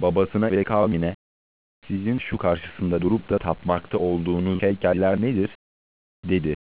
babasına ve kavmine, "Sizin şu karşısında durup da tapmakta olduğunuz heykeller nedir?" dedi.